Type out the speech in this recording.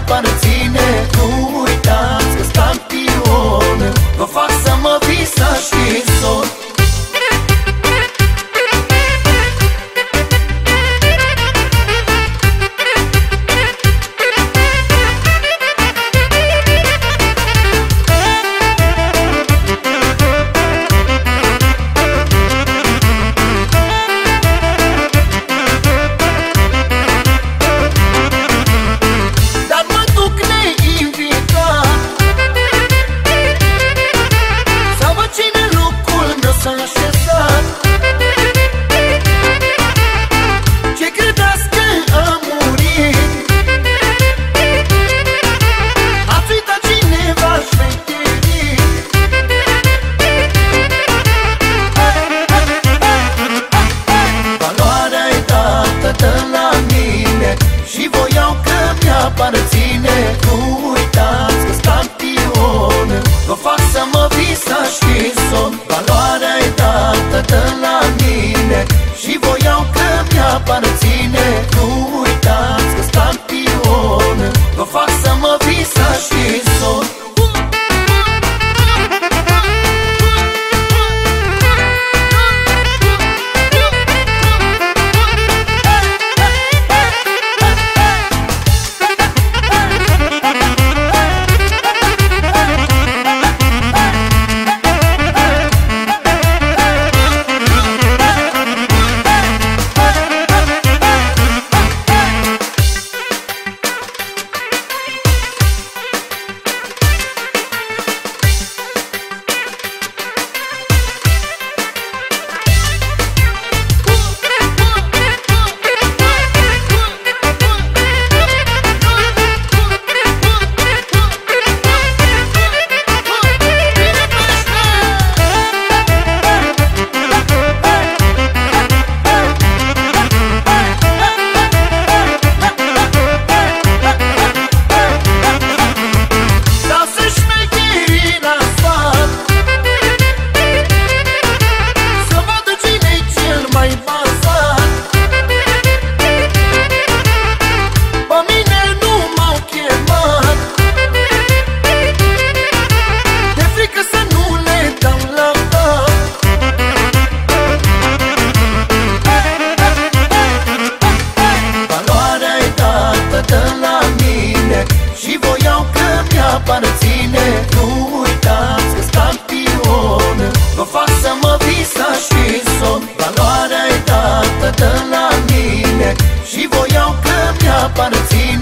mi-aparține. Nu uitați că-s campion, vă fac să mă visați și în somn. Mi-aparține. Nu uitați că-s campion, vă fac să mă visați și în somn. Valoarea e dată la mine și voiau că mi-aparține. Nu uitați că-s campion, vă fac să mă visați și în somn. Mi-aparține. Nu uitați că-s campion, vă fac să mă visați și în somn. Valoarea e dată la mine și voiau că mi-aparține.